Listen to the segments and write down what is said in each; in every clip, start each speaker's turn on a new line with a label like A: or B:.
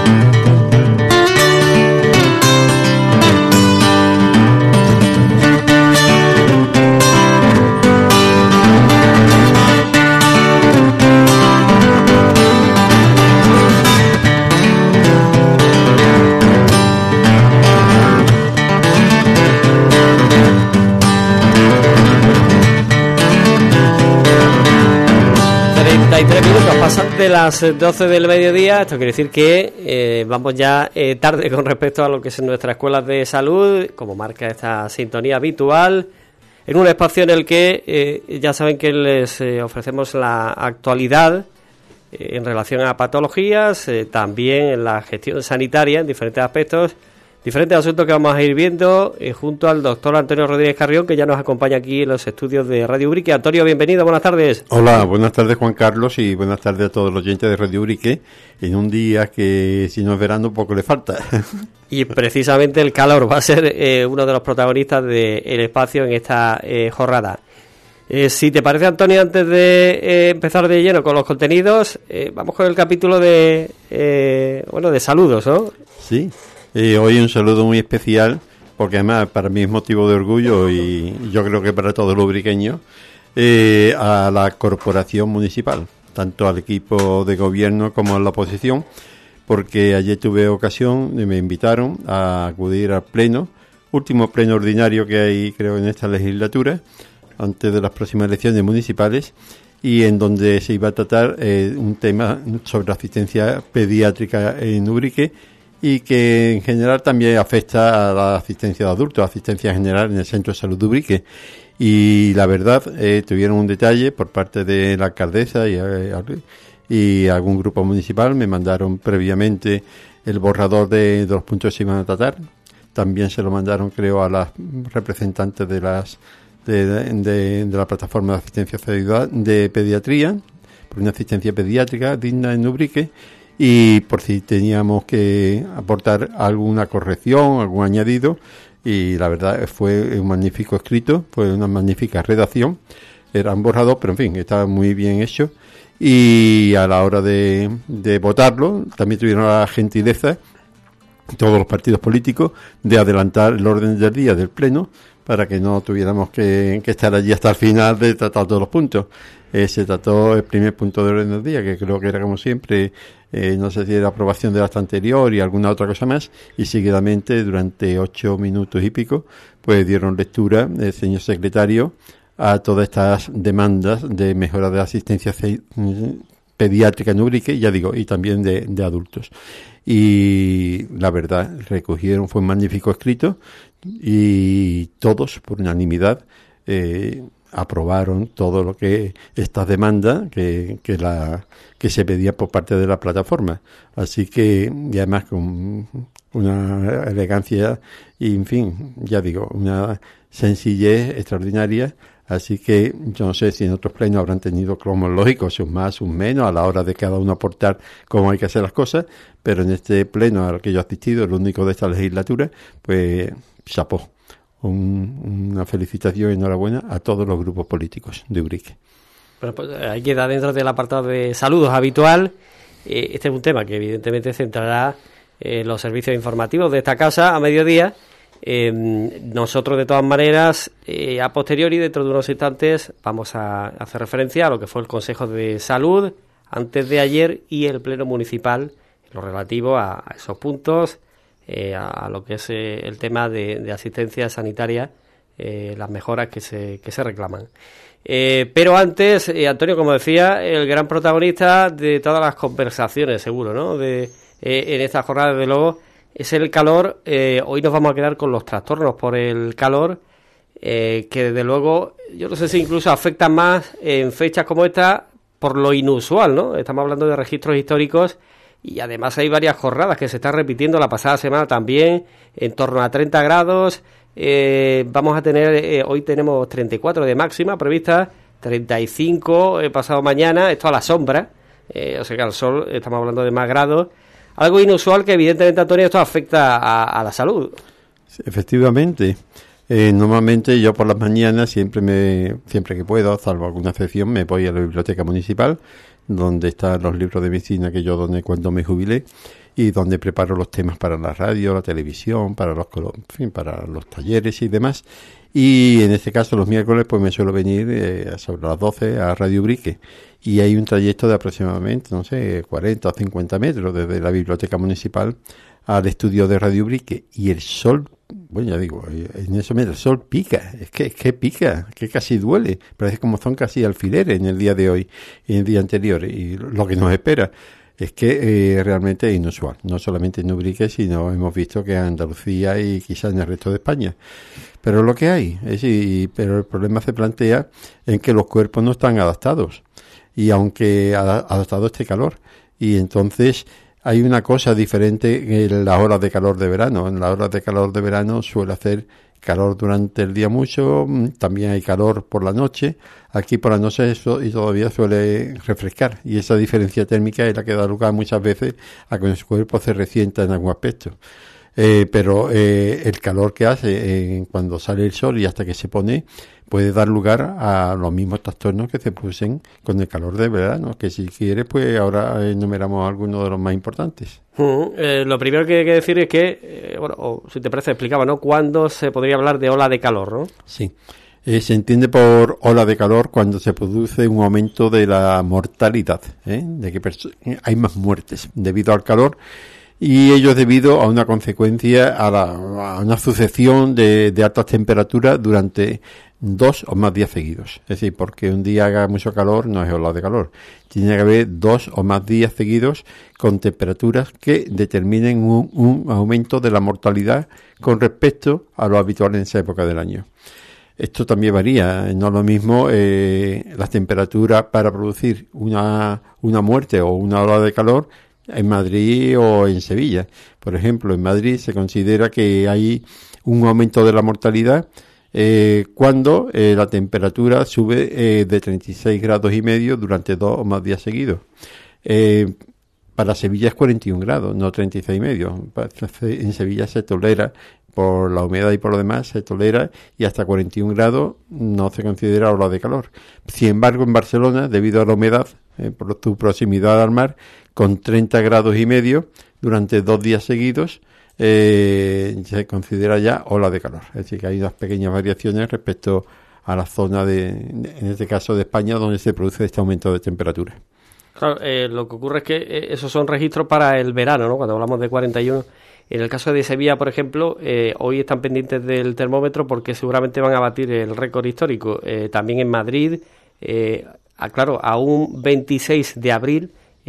A: De las 12 del mediodía, esto quiere decir que vamos ya tarde con respecto a lo que es nuestras escuelas de salud, como marca esta sintonía habitual, en un espacio en el que ya saben que les ofrecemos la actualidad en relación a patologías, también en la gestión sanitaria en diferentes aspectos, diferentes asuntos que vamos a ir viendo junto al doctor Antonio Rodríguez Carrión, que ya nos acompaña aquí en los estudios de Radio Ubrique. Antonio, bienvenido, buenas tardes.
B: Hola, buenas tardes Juan Carlos y buenas tardes a todos los oyentes de Radio Ubrique, en un día que si no es verano poco le falta.
A: Y precisamente el calor va a ser uno de los protagonistas del espacio en esta jornada. Si te parece, Antonio, antes de empezar de lleno con los contenidos, vamos con el capítulo de saludos, ¿no?
B: Sí. Hoy un saludo muy especial, porque además para mí es motivo de orgullo y yo creo que para todos los ubriqueños, a la corporación municipal, tanto al equipo de gobierno como a la oposición, porque ayer tuve ocasión, me invitaron a acudir al pleno, último pleno ordinario que hay creo en esta legislatura, antes de las próximas elecciones municipales, y en donde se iba a tratar un tema sobre asistencia pediátrica en Ubrique, y que en general también afecta a la asistencia de adultos, asistencia general en el Centro de Salud de Ubrique. Y la verdad, tuvieron un detalle por parte de la alcaldesa y algún grupo municipal, me mandaron previamente el borrador de los puntos que se iban a tratar. También se lo mandaron, creo, a las representantes de la plataforma de asistencia de pediatría, por una asistencia pediátrica digna en Ubrique, y por si teníamos que aportar alguna corrección, algún añadido, y la verdad fue un magnífico escrito, fue una magnífica redacción, era un borrador, pero en fin, estaba muy bien hecho, y a la hora de votarlo, también tuvieron la gentileza, todos los partidos políticos, de adelantar el orden del día del pleno, para que no tuviéramos que estar allí hasta el final de tratar todos los puntos. Se trató el primer punto de orden del día, que creo que era como siempre, no sé si era aprobación del acta anterior y alguna otra cosa más, y seguidamente durante 8 minutos y pico, pues dieron lectura el señor secretario a todas estas demandas de mejora de la asistencia pediátrica en Ubrique, ya digo, y también de adultos. Y la verdad, recogieron, fue un magnífico escrito, y todos, por unanimidad, aprobaron todo lo que estas demandas que se pedía por parte de la plataforma. Así que, y además con una elegancia y, en fin, ya digo, una sencillez extraordinaria. Así que yo no sé si en otros plenos habrán tenido, como lógico, sus más, sus menos, a la hora de cada uno aportar cómo hay que hacer las cosas, pero en este pleno al que yo he asistido, el único de esta legislatura, pues chapó. Una felicitación y enhorabuena a todos los grupos políticos de Ubrique.
A: Bueno, pues ahí queda dentro del apartado de saludos habitual. Este es un tema que evidentemente centrará los servicios informativos de esta casa a mediodía. Nosotros, de todas maneras, a posteriori, dentro de unos instantes, vamos a hacer referencia a lo que fue el Consejo de Salud antes de ayer y el Pleno Municipal, lo relativo a esos puntos, a lo que es el tema de asistencia sanitaria, las mejoras que se reclaman. Pero antes, Antonio, como decía, el gran protagonista de todas las conversaciones, seguro, ¿no? En esta jornada, de luego, es el calor. Hoy nos vamos a quedar con los trastornos por el calor, que desde luego, yo no sé si incluso afectan más en fechas como esta por lo inusual, ¿no? Estamos hablando de registros históricos. Y además hay varias jornadas que se están repitiendo la pasada semana también, en torno a 30 grados. Vamos a tener, hoy tenemos 34 de máxima prevista, 35 pasado mañana, esto a la sombra, o sea que al sol estamos hablando de más grados. Algo inusual que evidentemente, Antonio, esto afecta a la salud.
B: Efectivamente. Normalmente yo por las mañanas siempre que puedo, salvo alguna excepción, me voy a la biblioteca municipal, donde están los libros de medicina que yo doné cuando me jubilé, y donde preparo los temas para la radio, la televisión, para para los talleres y demás. Y en este caso los miércoles pues me suelo venir sobre las 12 a Radio Ubrique, y hay un trayecto de aproximadamente, no sé, 40 o 50 metros desde la biblioteca municipal al estudio de Radio Ubrique, y el sol, bueno, ya digo, en ese momento el sol pica, es que pica, que casi duele, parece como son casi alfileres en el día de hoy y en el día anterior, y lo que nos espera es que realmente es inusual, no solamente en Ubrique, sino hemos visto que en Andalucía y quizás en el resto de España. Pero es lo que hay, pero el problema se plantea en que los cuerpos no están adaptados, y aunque adaptado a este calor, y entonces hay una cosa diferente en las horas de calor de verano. En las horas de calor de verano suele hacer calor durante el día mucho, también hay calor por la noche. Aquí por la noche eso y todavía suele refrescar, y esa diferencia térmica es la que da lugar muchas veces a que el cuerpo se resienta en algún aspecto. Pero el calor que hace cuando sale el sol y hasta que se pone puede dar lugar a los mismos trastornos que se producen con el calor de verano, que si quieres pues ahora enumeramos algunos de los más importantes.
A: Lo primero que hay que decir es que, o si te parece explicaba, ¿no? ¿Cuándo se podría hablar de ola de calor, no?
B: Sí. Se entiende por ola de calor cuando se produce un aumento de la mortalidad, de que hay más muertes debido al calor, y ello es debido a una consecuencia, a una sucesión de altas temperaturas durante 2 o más días seguidos. Es decir, porque un día haga mucho calor no es ola de calor. Tiene que haber 2 o más días seguidos con temperaturas que determinen un aumento de la mortalidad con respecto a lo habitual en esa época del año. Esto también varía, no es lo mismo las temperaturas para producir una muerte o una ola de calor en Madrid o en Sevilla. Por ejemplo, en Madrid se considera que hay un aumento de la mortalidad cuando la temperatura sube de 36 grados y medio durante 2 o más días seguidos. Para Sevilla es 41 grados, no 36 y medio. En Sevilla se tolera, por la humedad y por lo demás, se tolera, y hasta 41 grados no se considera ola de calor. Sin embargo, en Barcelona, debido a la humedad, por su proximidad al mar, con 30 grados y medio durante 2 días seguidos, se considera ya ola de calor. Es decir, que hay unas pequeñas variaciones respecto a la zona en este caso de España, donde se produce este aumento de temperatura.
A: Claro, lo que ocurre es que esos son registros para el verano, ¿no? Cuando hablamos de 41. En el caso de Sevilla, por ejemplo, hoy están pendientes del termómetro porque seguramente van a batir el récord histórico. También en Madrid, claro, a un 26 de abril,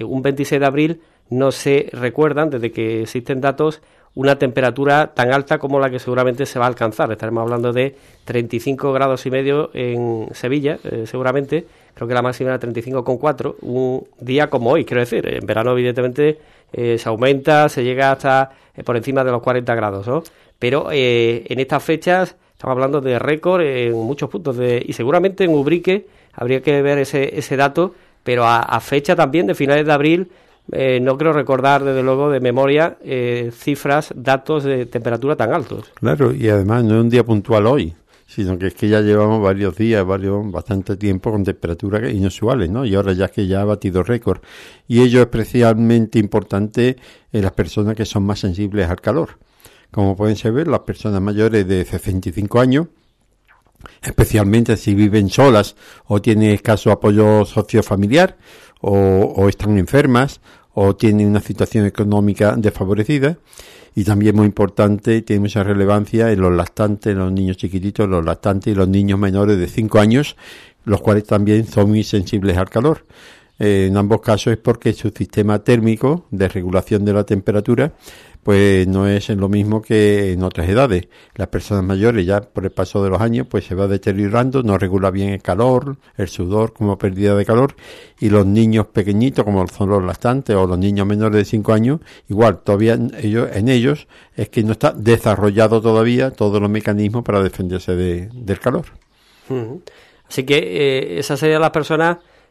A: no se recuerdan, desde que existen datos, una temperatura tan alta como la que seguramente se va a alcanzar. Estaremos hablando de 35 grados y medio en Sevilla, seguramente. Creo que la máxima era 35,4, un día como hoy, quiero decir. En verano, evidentemente, se aumenta, se llega hasta por encima de los 40 grados, ¿no? Pero en estas fechas estamos hablando de récord en muchos puntos. Y seguramente en Ubrique habría que ver ese dato, pero a fecha también de finales de abril, no creo recordar desde luego de memoria cifras, datos de temperatura tan altos.
B: Claro, y además no es un día puntual hoy, sino que es que ya llevamos varios días, bastante tiempo con temperaturas inusuales, ¿no? Y ahora ya es que ya ha batido récord. Y ello es especialmente importante en las personas que son más sensibles al calor. Como pueden saber, las personas mayores de 65 años, especialmente si viven solas o tienen escaso apoyo sociofamiliar, o están enfermas, o tienen una situación económica desfavorecida. Y también muy importante, tiene mucha relevancia en los lactantes, en los niños chiquititos, los lactantes y los niños menores de 5 años, los cuales también son muy sensibles al calor. En ambos casos es porque su sistema térmico de regulación de la temperatura pues no es lo mismo que en otras edades. Las personas mayores ya por el paso de los años pues se va deteriorando, no regula bien el calor, el sudor como pérdida de calor, y los niños pequeñitos como son los lactantes o los niños menores de 5 años, igual todavía en ellos es que no está desarrollado todavía todos los mecanismos para defenderse del calor.
A: Así que esas serían las personas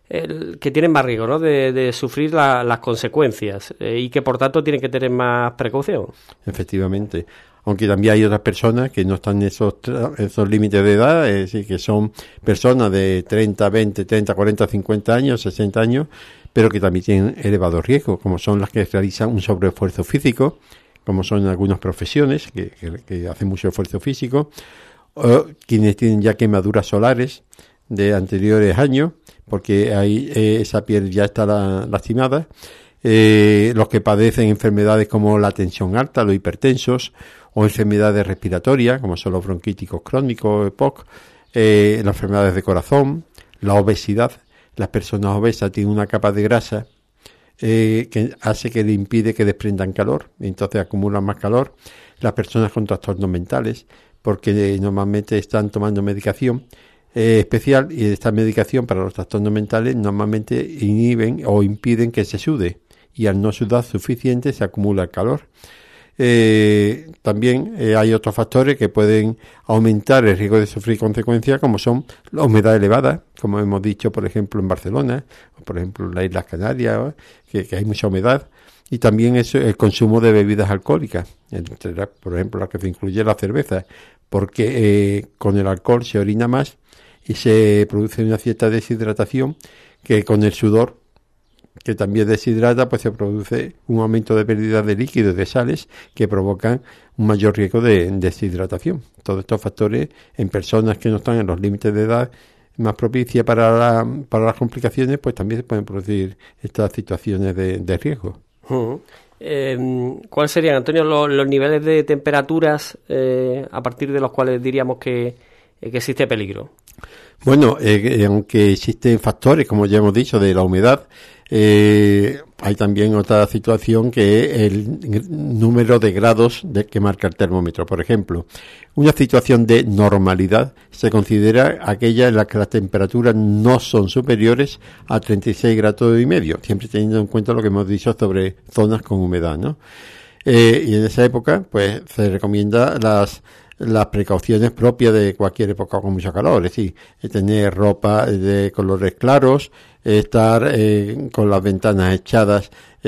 A: que tienen más riesgo, ¿no?, de sufrir las consecuencias y que por tanto tienen que tener más precaución.
B: Efectivamente. Aunque también hay otras personas que no están en esos límites de edad, es decir, que son personas de 30, 20, 30, 40, 50 años, 60 años, pero que también tienen elevado riesgo, como son las que realizan un sobreesfuerzo físico, como son algunas profesiones que hacen mucho esfuerzo físico, o quienes tienen ya quemaduras solares de anteriores años, porque ahí esa piel ya está lastimada, los que padecen enfermedades como la tensión alta, los hipertensos, o enfermedades respiratorias, como son los bronquíticos crónicos, EPOC, las enfermedades de corazón, la obesidad. Las personas obesas tienen una capa de grasa que hace que le impide que desprendan calor, entonces acumulan más calor. Las personas con trastornos mentales, porque normalmente están tomando medicación especial, y esta medicación para los trastornos mentales normalmente inhiben o impiden que se sude, y al no sudar suficiente se acumula el calor. También hay otros factores que pueden aumentar el riesgo de sufrir consecuencias, como son la humedad elevada, como hemos dicho, por ejemplo, en Barcelona, o por ejemplo en las Islas Canarias, que hay mucha humedad, y también el consumo de bebidas alcohólicas, por ejemplo, la que se incluye la cerveza, porque con el alcohol se orina más y se produce una cierta deshidratación, que con el sudor, que también deshidrata, pues se produce un aumento de pérdida de líquidos, de sales, que provocan un mayor riesgo de deshidratación. Todos estos factores en personas que no están en los límites de edad más propicia para las complicaciones, pues también se pueden producir estas situaciones de riesgo.
A: ¿Cuáles serían, Antonio, los niveles de temperaturas a partir de los cuales diríamos que existe peligro?
B: Bueno, aunque existen factores, como ya hemos dicho, de la humedad, hay también otra situación, que es el número de grados que marca el termómetro. Por ejemplo, una situación de normalidad se considera aquella en la que las temperaturas no son superiores a 36 grados y medio, siempre teniendo en cuenta lo que hemos dicho sobre zonas con humedad, ¿no? Y en esa época, pues se recomienda las precauciones propias de cualquier época con mucho calor, es decir, tener ropa de colores claros, estar con las ventanas echadas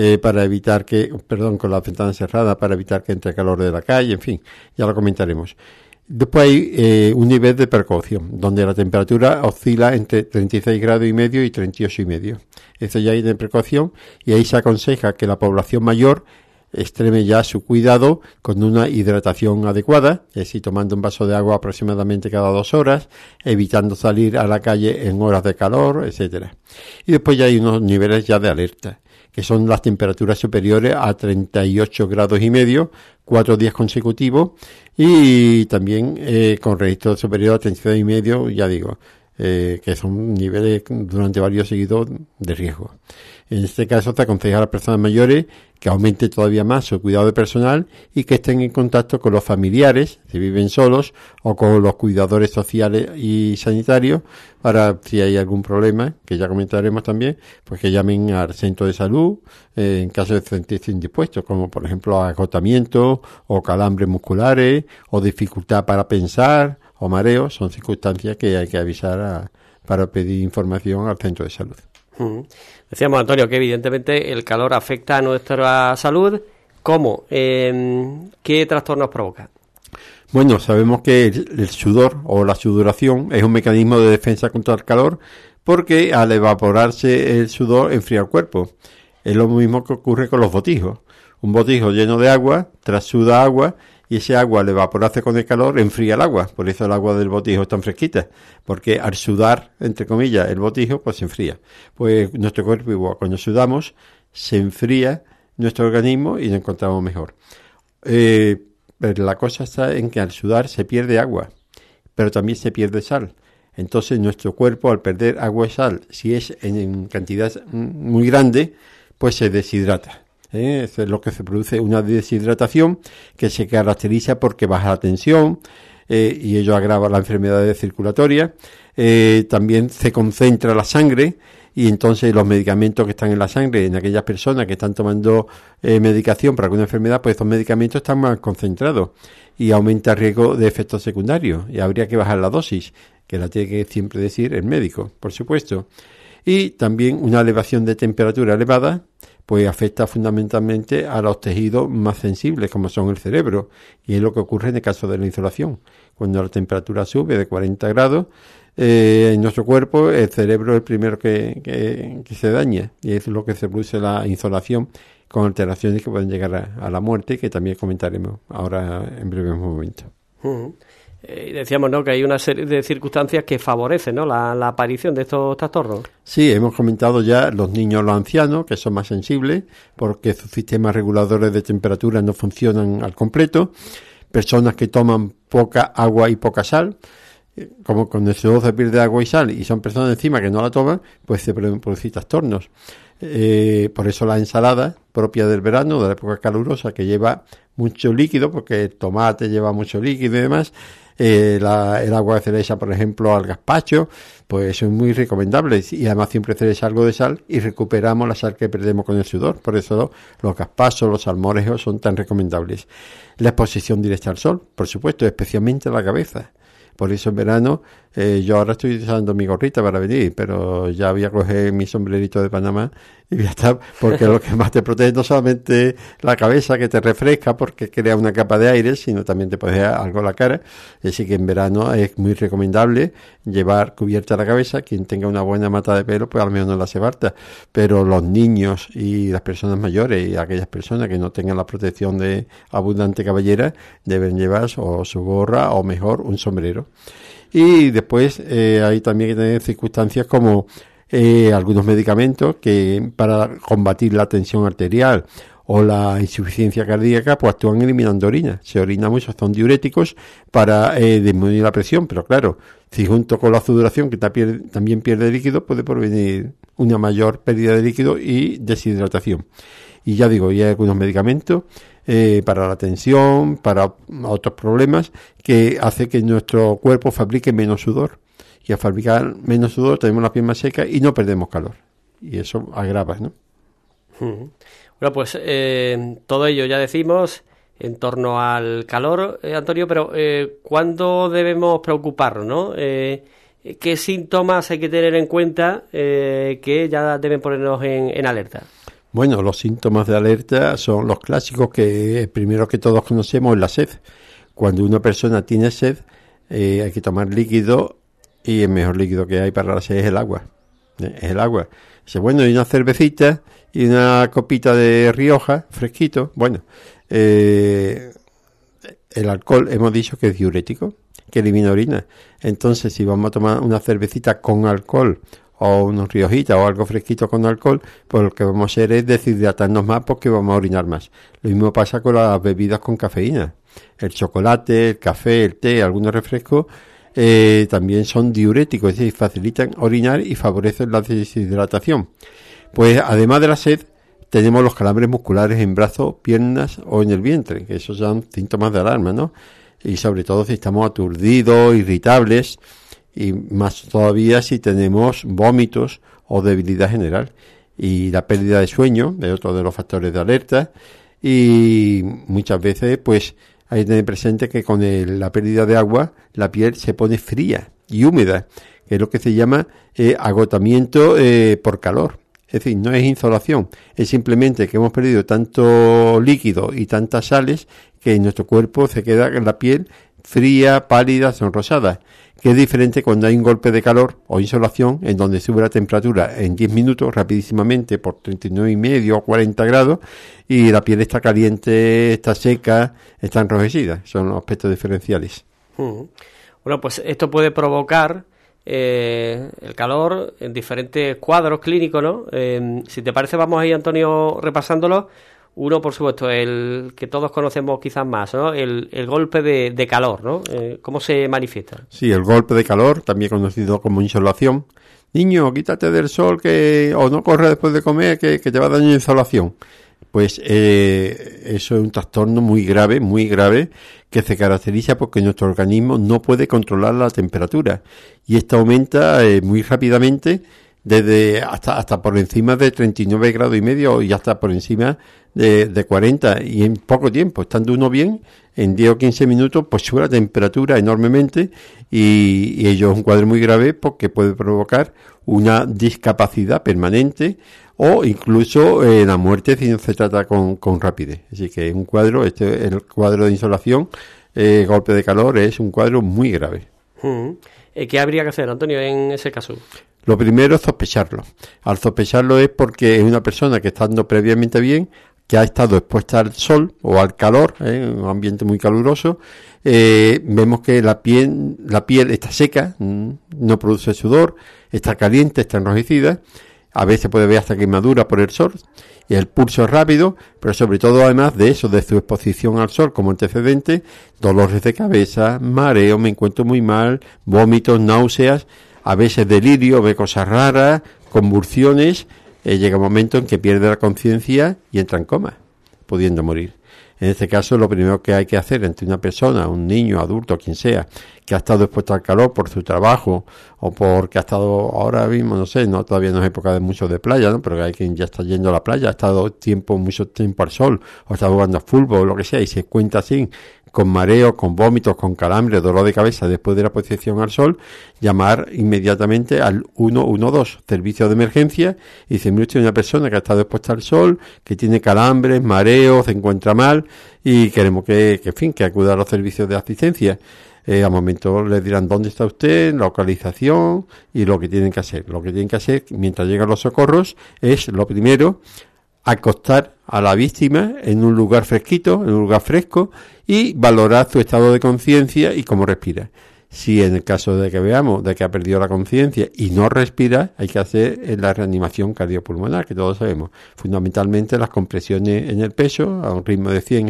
B: con las ventanas cerradas para evitar que entre calor de la calle, en fin, ya lo comentaremos. Después hay un nivel de precaución, donde la temperatura oscila entre 36 grados y medio y 38 y medio. Eso ya hay de precaución, y ahí se aconseja que la población mayor extreme ya su cuidado con una hidratación adecuada, es decir, tomando un vaso de agua aproximadamente cada 2 horas, evitando salir a la calle en horas de calor, etcétera. Y después ya hay unos niveles ya de alerta, que son las temperaturas superiores a 38 grados y medio, 4 días consecutivos, y también con registro superior a 32 y medio, ya digo, que son niveles durante varios seguidos de riesgo. En este caso se aconseja a las personas mayores que aumente todavía más su cuidado personal y que estén en contacto con los familiares, si viven solos, o con los cuidadores sociales y sanitarios, para, si hay algún problema, que ya comentaremos también, pues que llamen al centro de salud en caso de sentirse indispuestos, como por ejemplo agotamiento o calambres musculares o dificultad para pensar o mareo. Son circunstancias que hay que avisar para pedir información al centro de salud.
A: Decíamos, Antonio, que evidentemente el calor afecta a nuestra salud. ¿Cómo? ¿Qué trastornos provoca?
B: Bueno, sabemos que el sudor o la sudoración es un mecanismo de defensa contra el calor, porque al evaporarse el sudor enfría el cuerpo. Es lo mismo que ocurre con los botijos. Un botijo lleno de agua trasuda agua, y ese agua al evaporarse con el calor enfría el agua. Por eso el agua del botijo es tan fresquita, porque al sudar, entre comillas, el botijo, pues se enfría. Pues nuestro cuerpo igual, cuando sudamos se enfría nuestro organismo y nos encontramos mejor. Pero la cosa está en que al sudar se pierde agua, pero también se pierde sal. Entonces nuestro cuerpo, al perder agua y sal, si es en cantidad muy grande, pues se deshidrata. Es lo que se produce una deshidratación que se caracteriza porque baja la tensión y ello agrava la enfermedad circulatoria. También se concentra la sangre, y entonces los medicamentos que están en la sangre, en aquellas personas que están tomando medicación para alguna enfermedad, pues estos medicamentos están más concentrados y aumenta el riesgo de efectos secundarios, y habría que bajar la dosis, que la tiene que siempre decir el médico, por supuesto. Y también una elevación de temperatura elevada pues afecta fundamentalmente a los tejidos más sensibles, como son el cerebro, y es lo que ocurre en el caso de la insolación. Cuando la temperatura sube de 40 grados, en nuestro cuerpo el cerebro es el primero que se daña, y es lo que se produce la insolación, con alteraciones que pueden llegar a la muerte, que también comentaremos ahora en breves momentos.
A: Decíamos, ¿no?, que hay una serie de circunstancias que favorecen, ¿no?, la aparición de estos trastornos.
B: Sí, hemos comentado ya los niños, los ancianos, que son más sensibles porque sus sistemas reguladores de temperatura no funcionan al completo. Personas que toman poca agua y poca sal, como con el CO2 se pierde agua y sal, y son personas encima que no la toman, pues se pueden producir trastornos. Por eso la ensalada propia del verano, de la época calurosa, que lleva mucho líquido, porque el tomate lleva mucho líquido y demás, el agua que se le echa, por ejemplo, al gazpacho, pues eso es muy recomendable, y además siempre se le echa algo de sal y recuperamos la sal que perdemos con el sudor. Por eso los gazpachos, los salmorejos son tan recomendables. La exposición directa al sol, por supuesto, especialmente a la cabeza. Por eso en verano, yo ahora estoy usando mi gorrita para venir, pero ya voy a coger mi sombrerito de Panamá y voy a estar, porque lo que más te protege no solamente la cabeza, que te refresca porque crea una capa de aire, sino también te protege algo la cara. Así que en verano es muy recomendable llevar cubierta la cabeza. Quien tenga una buena mata de pelo, pues al menos no la hace falta. Pero los niños y las personas mayores y aquellas personas que no tengan la protección de abundante cabellera deben llevar o su gorra o mejor un sombrero. Y después hay también que tener circunstancias como algunos medicamentos que para combatir la tensión arterial o la insuficiencia cardíaca, pues actúan eliminando orina. Se orina mucho, son diuréticos para disminuir la presión, pero claro, si junto con la sudoración, que también pierde líquido, puede provenir una mayor pérdida de líquido y deshidratación. Y ya digo, y hay algunos medicamentos para la tensión, para otros problemas, que hace que nuestro cuerpo fabrique menos sudor. Y al fabricar menos sudor tenemos la piel más seca y no perdemos calor. Y eso agrava, ¿no?
A: Bueno, pues todo ello ya decimos en torno al calor, Antonio, pero ¿cuándo debemos preocuparnos, no? ¿Qué síntomas hay que tener en cuenta que ya deben ponernos en alerta?
B: Bueno, los síntomas de alerta son los clásicos que primero que todos conocemos es la sed. Cuando una persona tiene sed, hay que tomar líquido, y el mejor líquido que hay para la sed es el agua. Es el agua. Dice, bueno, y una cervecita y una copita de Rioja, fresquito. Bueno, el alcohol hemos dicho que es diurético, que elimina orina. Entonces, si vamos a tomar una cervecita con alcohol o unos riojitas o algo fresquito con alcohol, pues lo que vamos a hacer es deshidratarnos más porque vamos a orinar más. Lo mismo pasa con las bebidas con cafeína. El chocolate, el café, el té, algunos refrescos también son diuréticos, es decir, facilitan orinar y favorecen la deshidratación. Pues además de la sed, tenemos los calambres musculares en brazos, piernas o en el vientre, que esos son síntomas de alarma, ¿no? Y sobre todo si estamos aturdidos, irritables, y más todavía si tenemos vómitos o debilidad general. Y la pérdida de sueño es otro de los factores de alerta, y muchas veces pues hay que tener presente que con la pérdida de agua la piel se pone fría y húmeda, que es lo que se llama agotamiento por calor. Es decir, no es insolación, es simplemente que hemos perdido tanto líquido y tantas sales que en nuestro cuerpo se queda la piel fría, pálida, sonrosada, que es diferente cuando hay un golpe de calor o insolación en donde sube la temperatura en 10 minutos rapidísimamente por 39,5 o 40 grados y la piel está caliente, está seca, está enrojecida. Son los aspectos diferenciales.
A: Bueno, pues esto puede provocar el calor en diferentes cuadros clínicos, ¿no? Si te parece, vamos ahí, Antonio, repasándolo. Uno, por supuesto, el que todos conocemos quizás más, ¿no? El golpe de calor, ¿no? ¿Cómo se manifiesta?
B: Sí, el golpe de calor, también conocido como insolación. Niño, quítate del sol o no corre después de comer que te va a dañar insolación. Pues eso es un trastorno muy grave, que se caracteriza porque nuestro organismo no puede controlar la temperatura. Y esta aumenta muy rápidamente desde hasta por encima de 39 grados y medio y hasta por encima de 40, y en poco tiempo, estando uno bien, en 10 o 15 minutos, pues sube la temperatura enormemente y ello es un cuadro muy grave porque puede provocar una discapacidad permanente o incluso la muerte si no se trata con rapidez. Así que un cuadro, el cuadro de insolación, golpe de calor, es un cuadro muy grave.
A: ¿Qué habría que hacer, Antonio, en ese caso?
B: Lo primero es sospecharlo. Al sospecharlo es porque es una persona que estando previamente bien, que ha estado expuesta al sol o al calor, en un ambiente muy caluroso, vemos que la piel está seca, no produce sudor, está caliente, está enrojecida, a veces puede ver hasta quemadura por el sol, y el pulso es rápido, pero sobre todo además de eso, de su exposición al sol como antecedente, dolores de cabeza, mareo, me encuentro muy mal, vómitos, náuseas, a veces delirio, ve cosas raras, convulsiones, llega un momento en que pierde la conciencia y entra en coma, pudiendo morir. En este caso, lo primero que hay que hacer entre una persona, un niño, adulto, quien sea, que ha estado expuesto al calor por su trabajo o porque ha estado ahora mismo, no sé, todavía no es época de mucho de playa, ¿no? Pero hay quien ya está yendo a la playa, ha estado mucho tiempo al sol o está jugando a fútbol o lo que sea y se cuenta así, con mareos, con vómitos, con calambres, dolor de cabeza después de la exposición al sol, llamar inmediatamente al 112, servicio de emergencia, y dice, mire usted, una persona que ha estado expuesta al sol, que tiene calambres, mareos, se encuentra mal, y queremos que acuda a los servicios de asistencia. Al momento le dirán dónde está usted, localización y lo que tienen que hacer. Lo que tienen que hacer mientras llegan los socorros es, lo primero, acostar a la víctima en un lugar fresquito, en un lugar fresco, y valorar su estado de conciencia y cómo respira. Si en el caso de que veamos de que ha perdido la conciencia y no respira, hay que hacer la reanimación cardiopulmonar, que todos sabemos. Fundamentalmente las compresiones en el pecho, a un ritmo de 100 y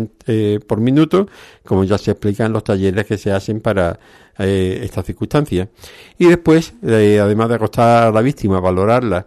B: 120 por minuto, como ya se explica en los talleres que se hacen para estas circunstancias. Y después, además de acostar a la víctima, valorarla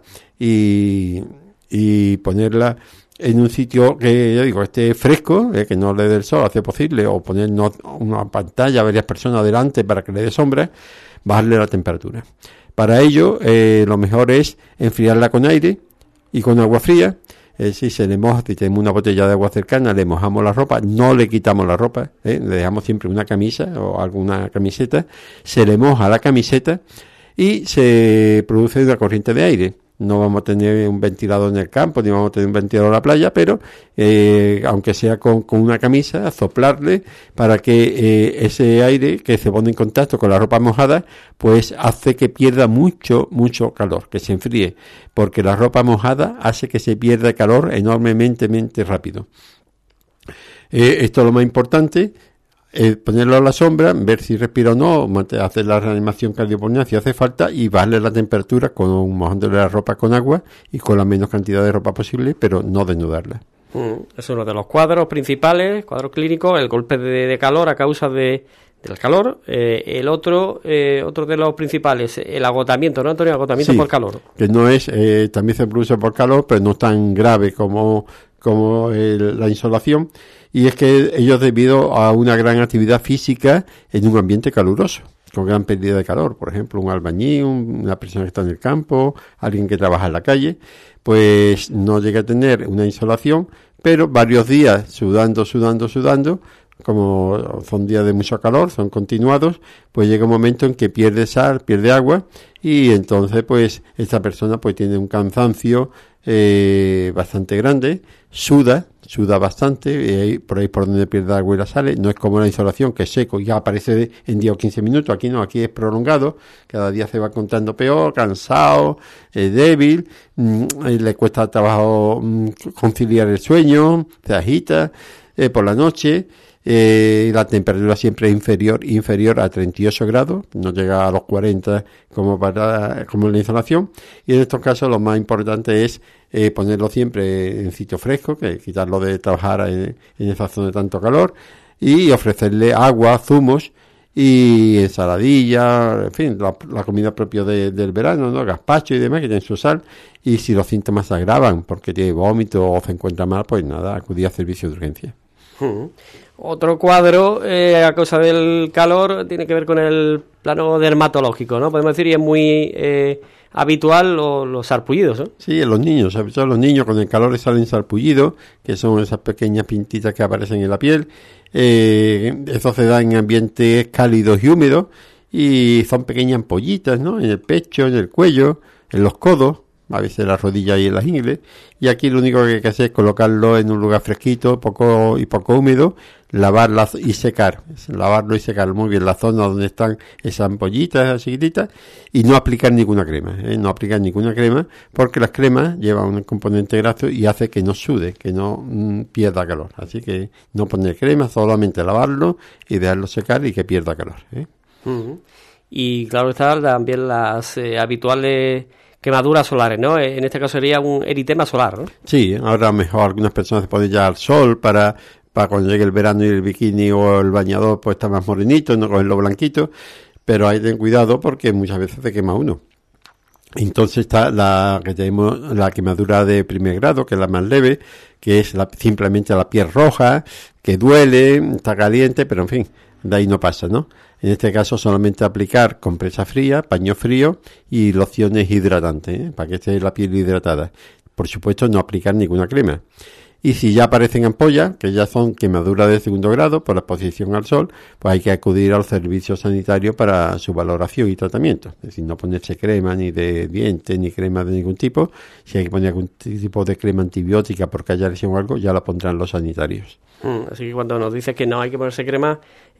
B: y ponerla en un sitio que, ya digo, esté fresco, que no le dé el sol, hace posible, o ponernos una pantalla a varias personas delante para que le dé sombra, bajarle la temperatura. Para ello, lo mejor es enfriarla con aire y con agua fría. Si se le moja, si tenemos una botella de agua cercana, le mojamos la ropa, no le quitamos la ropa, le dejamos siempre una camisa o alguna camiseta, se le moja la camiseta y se produce una corriente de aire. No vamos a tener un ventilador en el campo, ni vamos a tener un ventilador en la playa, pero aunque sea con una camisa, soplarle para que ese aire que se pone en contacto con la ropa mojada, pues hace que pierda mucho calor, que se enfríe, porque la ropa mojada hace que se pierda calor enormemente rápido. Esto es lo más importante. Ponerlo a la sombra, ver si respira o no, hacer la reanimación cardiopulmonar si hace falta y bajarle la temperatura mojándole la ropa con agua y con la menos cantidad de ropa posible, pero no desnudarla.
A: Eso es uno de los cuadros principales, cuadros clínicos, el golpe de calor a causa del calor. El otro de los principales, el agotamiento, ¿no, Antonio? Agotamiento por calor.
B: Que no es, también se produce por calor, pero no es tan grave como la insolación. Y es que ellos, debido a una gran actividad física en un ambiente caluroso, con gran pérdida de calor, por ejemplo, un albañil, una persona que está en el campo, alguien que trabaja en la calle, pues no llega a tener una insolación, pero varios días sudando, como son días de mucho calor, son continuados, pues llega un momento en que pierde sal, pierde agua, y entonces pues esta persona pues tiene un cansancio bastante grande, suda bastante, por ahí por donde pierde agua y la sale. No es como la insolación, que es seco y ya aparece en 10 o 15 minutos. Aquí no, aquí es prolongado, cada día se va encontrando peor, cansado, débil, le cuesta trabajo conciliar el sueño, se agita por la noche. La temperatura siempre es inferior a 38 grados, no llega a los 40 como la insolación, y en estos casos lo más importante es ponerlo siempre en sitio fresco, que quitarlo de trabajar en esa zona de tanto calor, y ofrecerle agua, zumos y ensaladilla, en fin, la comida propia del verano, ¿no? Gazpacho y demás, que tienen su sal. Y si los síntomas se agravan porque tiene vómito o se encuentra mal, pues nada, acudir a servicio de urgencia.
A: Otro cuadro a causa del calor tiene que ver con el plano dermatológico, ¿no? Podemos decir, y es muy habitual los sarpullidos, ¿no?
B: Sí, en los niños, sobre todo los niños con el calor les salen sarpullidos, que son esas pequeñas pintitas que aparecen en la piel. Eso se da en ambientes cálidos y húmedos y son pequeñas ampollitas, ¿no? En el pecho, en el cuello, en los codos, a veces en las rodillas y en las ingles. Y aquí lo único que hay que hacer es colocarlo en un lugar fresquito, poco húmedo, lavarlo y secar muy bien la zona donde están esas ampollitas, esas chiquititas, y no aplicar ninguna crema, porque las cremas llevan un componente graso y hace que no sude, que no pierda calor. Así que no poner crema, solamente lavarlo y dejarlo secar y que pierda calor.
A: Y claro está también las habituales quemaduras solares, ¿no? En este caso sería un eritema solar, ¿no?
B: Sí, ahora mejor algunas personas se ponen ya al sol para cuando llegue el verano y el bikini o el bañador pues está más morenito, no cogerlo blanquito, pero hay que tener cuidado porque muchas veces se quema uno. Entonces está la quemadura de primer grado, que es la más leve, que es simplemente la piel roja, que duele, está caliente, pero en fin, de ahí no pasa, ¿no? En este caso solamente aplicar compresa fría, paño frío y lociones hidratantes, para que esté la piel hidratada. Por supuesto, no aplicar ninguna crema. Y si ya aparecen ampollas, que ya son quemaduras de segundo grado por la exposición al sol, pues hay que acudir al servicio sanitario para su valoración y tratamiento. Es decir, no ponerse crema ni de dientes ni crema de ningún tipo. Si hay que poner algún tipo de crema antibiótica porque haya lesión o algo, ya la pondrán los sanitarios.
A: Así que cuando nos dices que no hay que ponerse crema,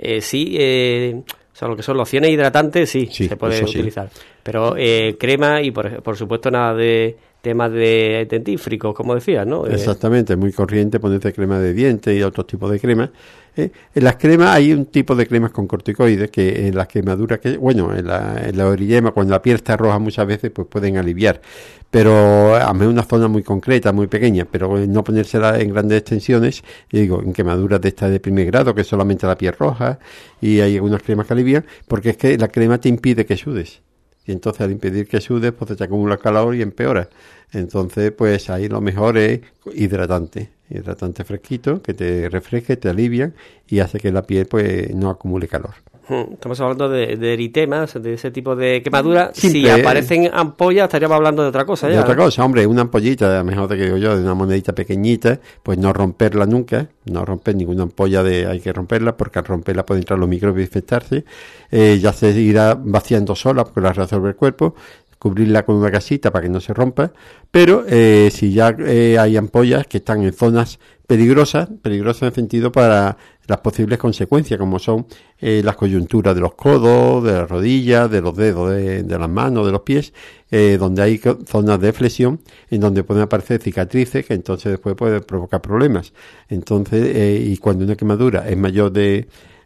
A: o sea, lo que son lociones hidratantes, sí se puede utilizar. Sí. Pero crema y, por supuesto, nada de temas de dentífricos, como decías, ¿no?
B: Exactamente, es muy corriente ponerte crema de dientes y otros tipos de cremas. En las cremas hay un tipo de cremas con corticoides que en las quemaduras, en la eritema, cuando la piel está roja muchas veces, pues pueden aliviar. Pero a mí una zona muy concreta, muy pequeña, pero no ponérsela en grandes extensiones, en quemaduras de esta de primer grado, que es solamente la piel roja, y hay algunas cremas que alivian, porque es que la crema te impide que sudes. Y entonces al impedir que sudes, pues te acumula calor y empeora. Entonces, pues ahí lo mejor es hidratante fresquito, que te refresque, te alivia y hace que la piel pues no acumule calor.
A: Estamos hablando de eritemas, de ese tipo de quemaduras. Si aparecen ampollas, estaríamos hablando de otra cosa ya.
B: De otra cosa, hombre, una ampollita, mejor te digo yo, de una monedita pequeñita, pues no romperla nunca, no romper ninguna ampolla, hay que romperla, porque al romperla pueden entrar los microbios y infectarse. Ya se irá vaciando sola, porque la reabsorbe el cuerpo, cubrirla con una gasita para que no se rompa, pero si ya hay ampollas que están en zonas peligrosas en el sentido para las posibles consecuencias, como son las coyunturas de los codos, de las rodillas, de los dedos de las manos, de los pies, donde hay zonas de flexión, en donde pueden aparecer cicatrices que entonces después pueden provocar problemas. Entonces, y cuando una quemadura es mayor de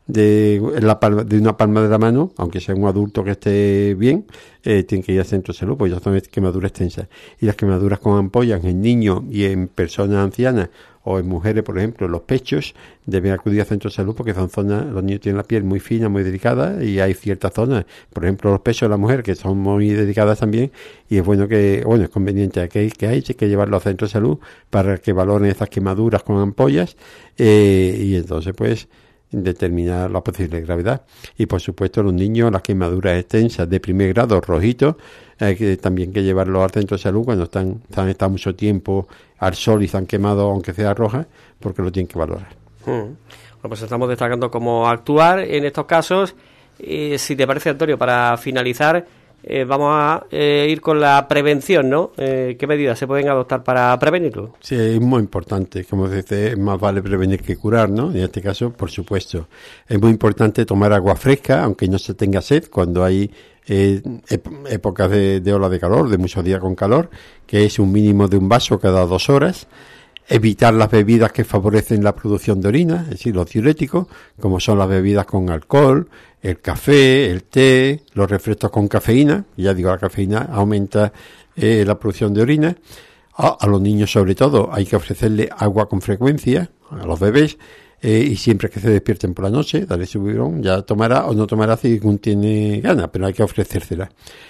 B: una palma de la mano, aunque sea un adulto que esté bien, tiene que ir al centro de salud, pues ya son quemaduras extensas. Y las quemaduras con ampollas en niños y en personas ancianas o en mujeres, por ejemplo, en los pechos, deben acudir al centro de salud porque son zonas, los niños tienen la piel muy fina, muy delicada, y hay ciertas zonas, por ejemplo, los pechos de la mujer, que son muy delicadas también, y es es conveniente que hay que llevarlo al centro de salud para que valoren esas quemaduras con ampollas, y entonces pues determinar la posible gravedad. Y por supuesto los niños, las quemaduras extensas de primer grado, rojitos, hay también que llevarlos al centro de salud cuando han estado mucho tiempo al sol y se han quemado, aunque sea roja, porque lo tienen que valorar.
A: Bueno, pues estamos destacando cómo actuar en estos casos. Si te parece, Antonio, para finalizar, vamos a ir con la prevención, ¿no? ¿Qué medidas se pueden adoptar para prevenirlo?
B: Sí, es muy importante. Como se dice, más vale prevenir que curar, ¿no? En este caso, por supuesto. Es muy importante tomar agua fresca, aunque no se tenga sed, cuando hay épocas de ola de calor, de muchos días con calor, que es un mínimo de un vaso cada 2 horas. Evitar las bebidas que favorecen la producción de orina, es decir, los diuréticos, como son las bebidas con alcohol, el café, el té, los refrescos con cafeína. Ya digo, la cafeína aumenta la producción de orina. A los niños, sobre todo, hay que ofrecerle agua con frecuencia, a los bebés, y siempre que se despierten por la noche, darle su biberón, ya tomará o no tomará si tiene ganas, pero hay que ofrecérsela.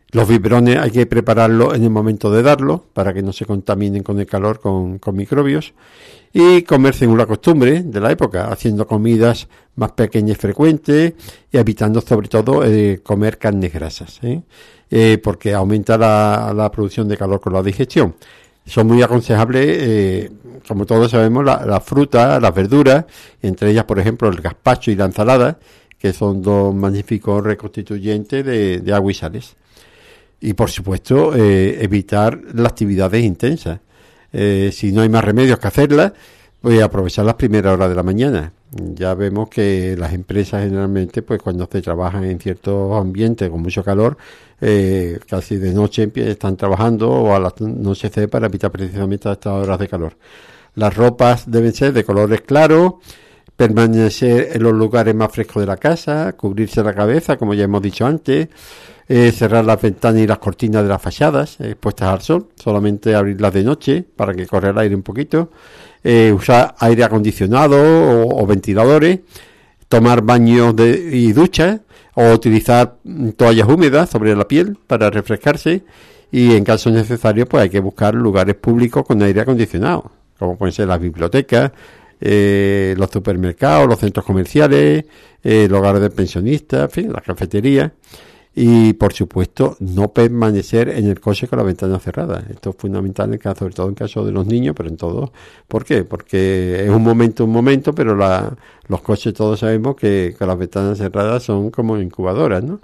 B: Los biberones hay que prepararlos en el momento de darlos para que no se contaminen con el calor con microbios. Y comer según la costumbre de la época, haciendo comidas más pequeñas y frecuentes y evitando sobre todo comer carnes grasas, porque aumenta la producción de calor con la digestión. Son muy aconsejables, como todos sabemos, la fruta, las verduras, entre ellas, por ejemplo, el gazpacho y la ensalada, que son dos magníficos reconstituyentes de agua y sales. Y, por supuesto, evitar las actividades intensas. Si no hay más remedios que hacerlas, pues aprovechar las primeras horas de la mañana. Ya vemos que las empresas generalmente, pues cuando se trabajan en ciertos ambientes con mucho calor, casi de noche están trabajando o al anochecer para evitar precisamente estas horas de calor. Las ropas deben ser de colores claros, permanecer en los lugares más frescos de la casa, cubrirse la cabeza, como ya hemos dicho antes, cerrar las ventanas y las cortinas de las fachadas expuestas al sol, solamente abrirlas de noche para que corra el aire un poquito, usar aire acondicionado o ventiladores, tomar baños y duchas o utilizar toallas húmedas sobre la piel para refrescarse, y en caso necesario pues hay que buscar lugares públicos con aire acondicionado, como pueden ser las bibliotecas, los supermercados, los centros comerciales, los hogares de pensionistas, en fin, las cafeterías. Y, por supuesto, no permanecer en el coche con la ventana cerrada. Esto es fundamental, sobre todo en caso de los niños, pero en todos. ¿Por qué? Porque es un momento, pero los coches todos sabemos que con las ventanas cerradas son como incubadoras, ¿no?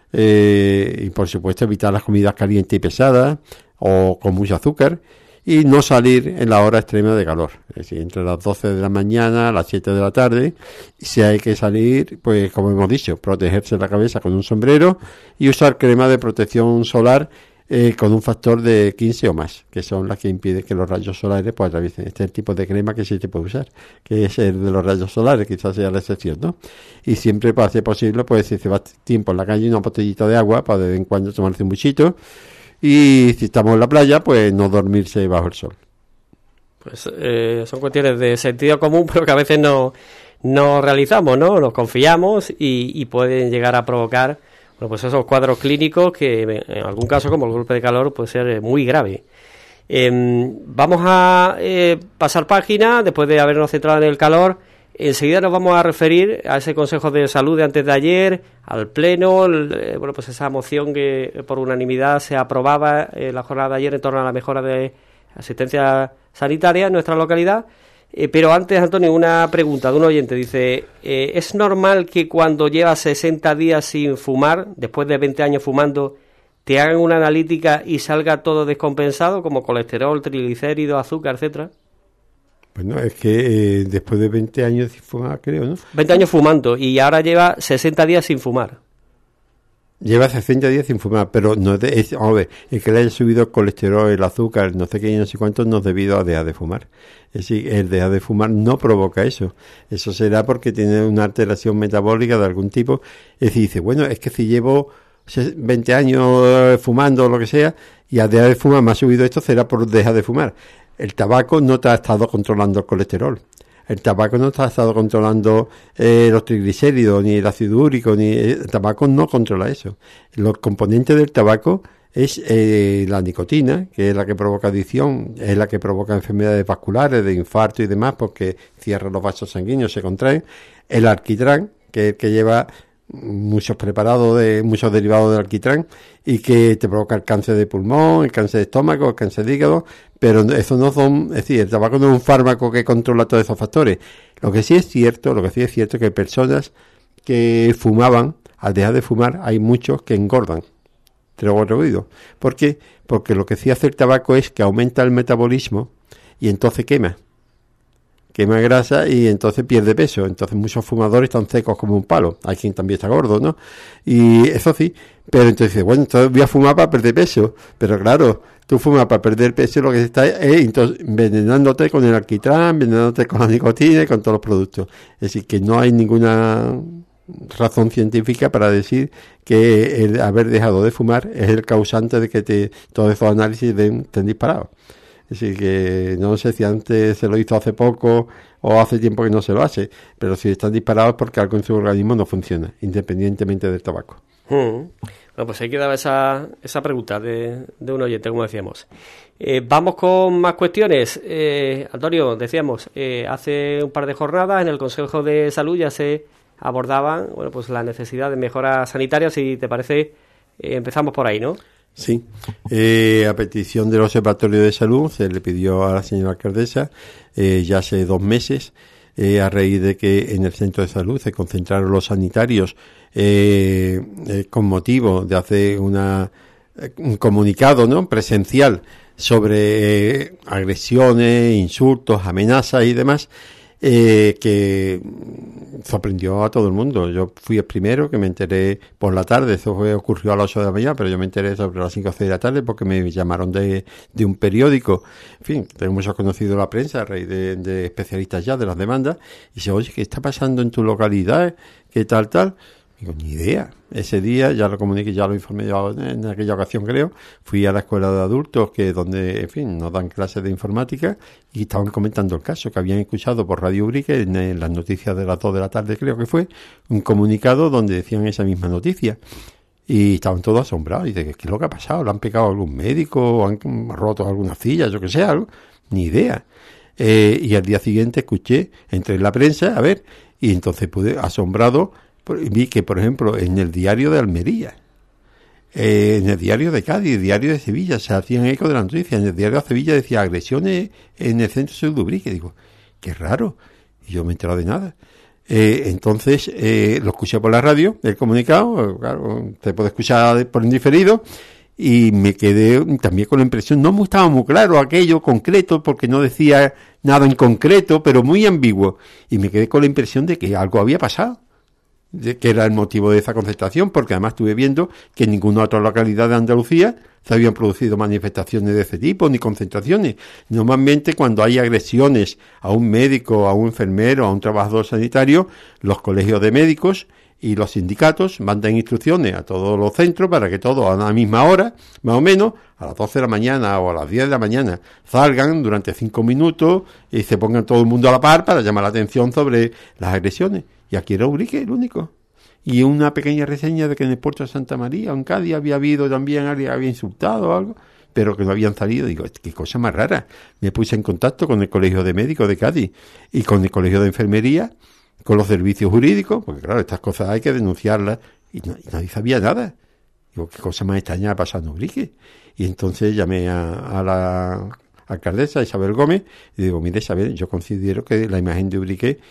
B: Y, por supuesto, evitar las comidas calientes y pesadas o con mucho azúcar. Y no salir en la hora extrema de calor, es decir, entre las 12 de la mañana a las 7 de la tarde. Y si hay que salir, pues como hemos dicho, protegerse la cabeza con un sombrero y usar crema de protección solar con un factor de 15 o más, que son las que impiden que los rayos solares pues atraviesen. Este es el tipo de crema que sí se puede usar, que es el de los rayos solares, quizás sea la excepción, ¿no? Y siempre, para ser posible, pues si se va tiempo en la calle, una botellita de agua para de vez en cuando tomarse un buchito. Y si estamos en la playa, pues no dormirse bajo el sol.
A: Pues son cuestiones de sentido común, pero que a veces no realizamos, ¿no? Nos confiamos y pueden llegar a provocar, bueno, pues esos cuadros clínicos que en algún caso, como el golpe de calor, puede ser muy grave. Vamos a pasar página después de habernos centrado en el calor. Enseguida nos vamos a referir a ese Consejo de Salud de antes de ayer, al Pleno, bueno, pues esa moción que por unanimidad se aprobaba en la jornada de ayer en torno a la mejora de asistencia sanitaria en nuestra localidad. Pero antes, Antonio, una pregunta de un oyente. Dice, ¿es normal que cuando llevas 60 días sin fumar, después de 20 años fumando, te hagan una analítica y salga todo descompensado, como colesterol, triglicéridos, azúcar, etcétera?
B: Bueno, es que después de 20 años sin fumar, creo, ¿no?
A: 20 años fumando y ahora lleva 60 días sin fumar.
B: Lleva 60 días sin fumar, pero no vamos a ver, el que le haya subido el colesterol, el azúcar, no sé qué y no sé cuánto, no es debido a dejar de fumar. Es decir, el dejar de fumar no provoca eso. Eso será porque tiene una alteración metabólica de algún tipo. Es decir, dice, bueno, es que si llevo 20 años fumando o lo que sea, y al dejar de fumar me ha subido esto, será por dejar de fumar. El tabaco no te ha estado controlando el colesterol. El tabaco no te ha estado controlando los triglicéridos, ni el ácido úrico, ni el tabaco no controla eso. Los componentes del tabaco es la nicotina, que es la que provoca adicción, es la que provoca enfermedades vasculares, de infarto y demás, porque cierra los vasos sanguíneos, se contraen. El alquitrán, que es el que lleva muchos preparados, muchos derivados del alquitrán, y que te provoca el cáncer de pulmón, el cáncer de estómago, el cáncer de hígado, pero eso no son, es decir, el tabaco no es un fármaco que controla todos esos factores. Lo que sí es cierto es que personas que fumaban, al dejar de fumar, hay muchos que engordan. Te lo he oído. ¿Por qué? Porque lo que sí hace el tabaco es que aumenta el metabolismo y entonces quema grasa y entonces pierde peso. Entonces muchos fumadores están secos como un palo. Hay quien también está gordo, ¿no? Y eso sí, pero entonces, bueno, entonces voy a fumar para perder peso. Pero claro, tú fumas para perder peso, lo que está es entonces envenenándote con el alquitrán, envenenándote con la nicotina y con todos los productos. Es decir, que no hay ninguna razón científica para decir que el haber dejado de fumar es el causante de que todos esos análisis estén disparados. Es decir, que no sé si antes se lo hizo hace poco o hace tiempo que no se lo hace, pero si están disparados es porque algo en su organismo no funciona, independientemente del tabaco.
A: Bueno, Bueno, pues ahí quedaba esa pregunta de un oyente, como decíamos. Vamos con más cuestiones. Antonio, decíamos, hace un par de jornadas en el Consejo de Salud ya se abordaban, bueno, pues la necesidad de mejoras sanitarias, y te parece, empezamos por ahí, ¿no?
B: Sí, a petición del Observatorio de Salud se le pidió a la señora alcaldesa ya hace 2 meses, a raíz de que en el centro de salud se concentraron los sanitarios con motivo de hacer un comunicado, ¿no?, presencial sobre agresiones, insultos, amenazas y demás, que sorprendió a todo el mundo. Yo fui el primero que me enteré por la tarde, eso ocurrió a las 8 de la mañana, pero yo me enteré sobre las 5 o 6 de la tarde porque me llamaron de un periódico. En fin, tengo mucho conocido la prensa a raíz de especialistas ya de las demandas, y dice, oye, ¿qué está pasando en tu localidad? ¿Qué tal? Digo, ni idea. Ese día ya lo comuniqué, ya lo informé yo en aquella ocasión, creo. Fui a la escuela de adultos, que donde, en fin, nos dan clases de informática, y estaban comentando el caso, que habían escuchado por Radio Ubrique, en las noticias de las 2 de la tarde, creo que fue, un comunicado donde decían esa misma noticia. Y estaban todos asombrados. Y dicen, ¿qué es lo que ha pasado? ¿Le han pegado a algún médico? ¿Han roto alguna silla? Yo que sé, algo. Ni idea. Y al día siguiente escuché, entré en la prensa, a ver, y entonces pude, asombrado, vi que, por ejemplo, en el diario de Almería, en el diario de Cádiz, el diario de Sevilla, se hacían eco de la noticia. En el diario de Sevilla decía agresiones en el centro de salud de Ubrique. Digo, qué raro. Y yo me he enterado de nada. Entonces, lo escuché por la radio, el comunicado, claro, se puede escuchar por indiferido, y me quedé también con la impresión, no me estaba muy claro aquello concreto, porque no decía nada en concreto, pero muy ambiguo. Y me quedé con la impresión de que algo había pasado, que era el motivo de esa concentración, porque además estuve viendo que en ninguna otra localidad de Andalucía se habían producido manifestaciones de ese tipo, ni concentraciones. Normalmente, cuando hay agresiones a un médico, a un enfermero, a un trabajador sanitario, los colegios de médicos y los sindicatos mandan instrucciones a todos los centros para que todos a la misma hora, más o menos, a las 12 de la mañana o a las 10 de la mañana, salgan durante 5 minutos y se pongan todo el mundo a la par para llamar la atención sobre las agresiones. Y aquí era Ubrique el único. Y una pequeña reseña de que en el puerto de Santa María o en Cádiz había habido también, alguien había insultado o algo, pero que no habían salido. Digo, qué cosa más rara. Me puse en contacto con el Colegio de Médicos de Cádiz y con el Colegio de Enfermería, con los servicios jurídicos, porque claro, estas cosas hay que denunciarlas, y nadie sabía nada. Digo, qué cosa más extraña ha pasado en Ubrique. Y entonces llamé a la alcaldesa Isabel Gómez y digo, mire Isabel, yo considero que la imagen de Ubrique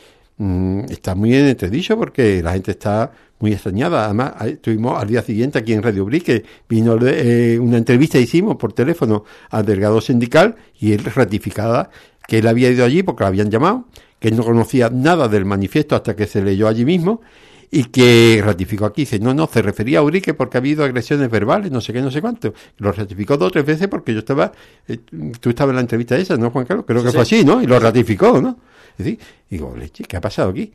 B: está muy en entredicho, porque la gente está muy extrañada. Además, estuvimos al día siguiente aquí en Radio Ubrique, vino una entrevista, hicimos por teléfono al delegado sindical, y él ratificaba que él había ido allí porque lo habían llamado, que él no conocía nada del manifiesto hasta que se leyó allí mismo, y que ratificó aquí, dice, no, se refería a Ubrique porque ha habido agresiones verbales, no sé qué, no sé cuánto. Lo ratificó 2 o 3 veces porque yo estaba, tú estabas en la entrevista esa, ¿no, Juan Carlos? Creo que fue así, ¿no? Y lo ratificó, ¿no? Es decir, digo, leche, ¿qué ha pasado aquí?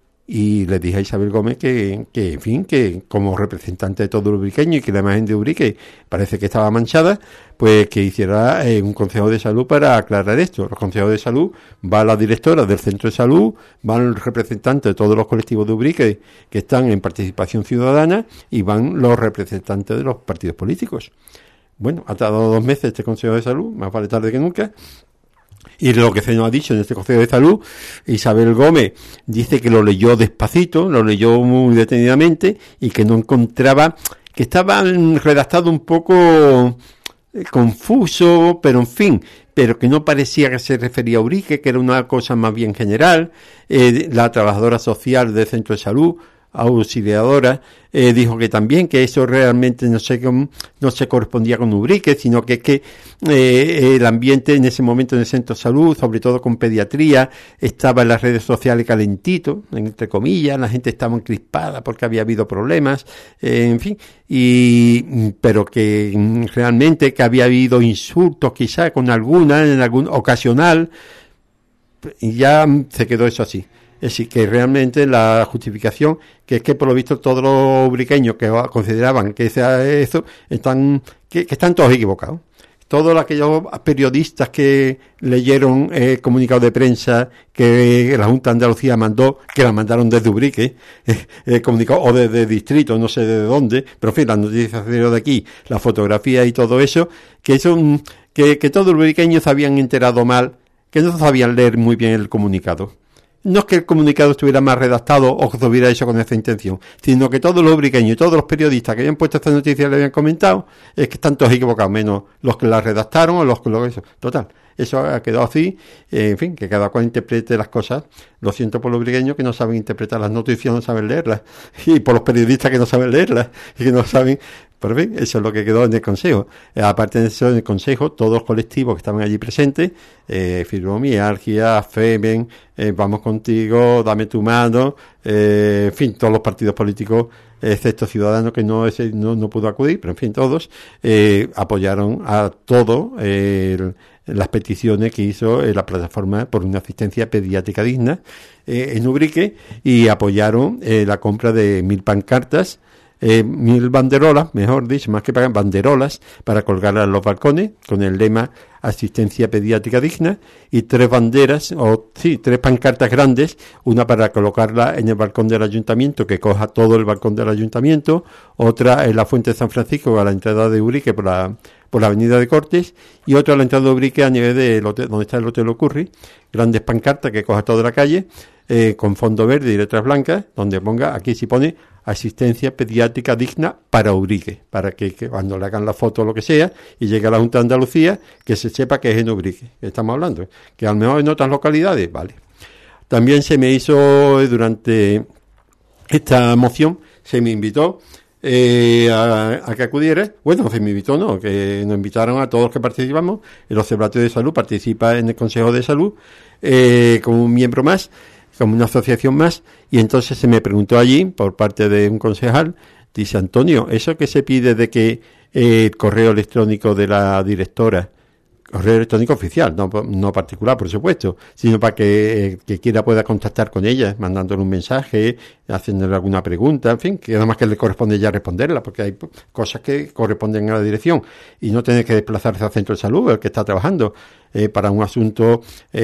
B: Y le dije a Isabel Gómez que, en fin, que como representante de todo el ubriqueño, y que la imagen de Ubrique parece que estaba manchada, pues que hiciera un consejo de salud para aclarar esto. Los consejos de salud, va la directora del centro de salud, van los representantes de todos los colectivos de Ubrique que están en participación ciudadana, y van los representantes de los partidos políticos. Bueno, ha tardado 2 meses este consejo de salud, más vale tarde que nunca. Y lo que se nos ha dicho en este Consejo de Salud, Isabel Gómez dice que lo leyó despacito, lo leyó muy detenidamente, y que no encontraba, que estaba redactado un poco confuso, pero en fin, pero que no parecía que se refería a Ubrique, que era una cosa más bien general. La trabajadora social del centro de salud, auxiliadora, dijo que también que eso realmente no se correspondía con Ubrique, sino que es que el ambiente en ese momento en el centro de salud, sobre todo con pediatría, estaba en las redes sociales calentito, entre comillas, la gente estaba encrispada porque había habido problemas, en fin, pero que realmente que había habido insultos quizá en algún ocasional, y ya se quedó eso así. Es decir, que realmente la justificación, que es que por lo visto todos los ubriqueños que consideraban que sea eso, están todos equivocados. todos aquellos periodistas que leyeron el comunicado de prensa que la Junta de Andalucía mandó, que la mandaron desde Ubrique, comunicado, o desde distrito, no sé de dónde, pero en fin, las noticias de aquí, la fotografía y todo eso, que todos los ubriqueños se habían enterado mal, que no sabían leer muy bien el comunicado. No es que el comunicado estuviera mal redactado o que se hubiera hecho con esa intención, sino que todos los ubriqueños y todos los periodistas que habían puesto esta noticia y le habían comentado, es que están todos equivocados, menos los que la redactaron o los que lo hizo. Total, eso ha quedado así, en fin, que cada cual interprete las cosas. Lo siento por los ubriqueños que no saben interpretar las noticias, no saben leerlas, y por los periodistas que no saben leerlas, y que no saben... Por fin, eso es lo que quedó en el Consejo. Aparte de eso, en el Consejo, todos los colectivos que estaban allí presentes, Fibromialgia, FEMEN, Vamos Contigo, Dame tu Mano, en fin, todos los partidos políticos, excepto Ciudadanos, que no pudo acudir, pero en fin, todos apoyaron a todo las peticiones que hizo la plataforma por una asistencia pediátrica digna en Ubrique, y apoyaron la compra de 1000 pancartas, 1000 banderolas, mejor dicho, más que pagan banderolas para colgarlas en los balcones con el lema asistencia pediátrica digna, y 3 banderas, 3 pancartas grandes, una para colocarla en el balcón del ayuntamiento, que coja todo el balcón del ayuntamiento, otra en la Fuente de San Francisco a la entrada de Ubrique por la avenida de Cortes, y otra a la entrada de Ubrique a nivel de donde está el Hotel Ocurri, grandes pancartas que coja toda la calle, con fondo verde y letras blancas, donde ponga, aquí se pone asistencia pediátrica digna para Ubrique, para que cuando le hagan la foto o lo que sea y llegue a la Junta de Andalucía, que se sepa que es en Ubrique, que estamos hablando, que a lo mejor en otras localidades, vale. También se me hizo, durante esta moción, se me invitó a que acudiera, bueno, se me invitó, no, que nos invitaron a todos los que participamos. El Observatorio de Salud participa en el Consejo de Salud como un miembro más, como una asociación más, y entonces se me preguntó allí, por parte de un concejal, dice: Antonio, eso que se pide de que el correo electrónico de la directora, correo electrónico oficial, no particular, por supuesto, sino para que quiera pueda contactar con ella, mandándole un mensaje, haciéndole alguna pregunta, en fin, que nada más que le corresponde ya responderla, porque hay cosas que corresponden a la dirección, y no tener que desplazarse al centro de salud, el que está trabajando, para un asunto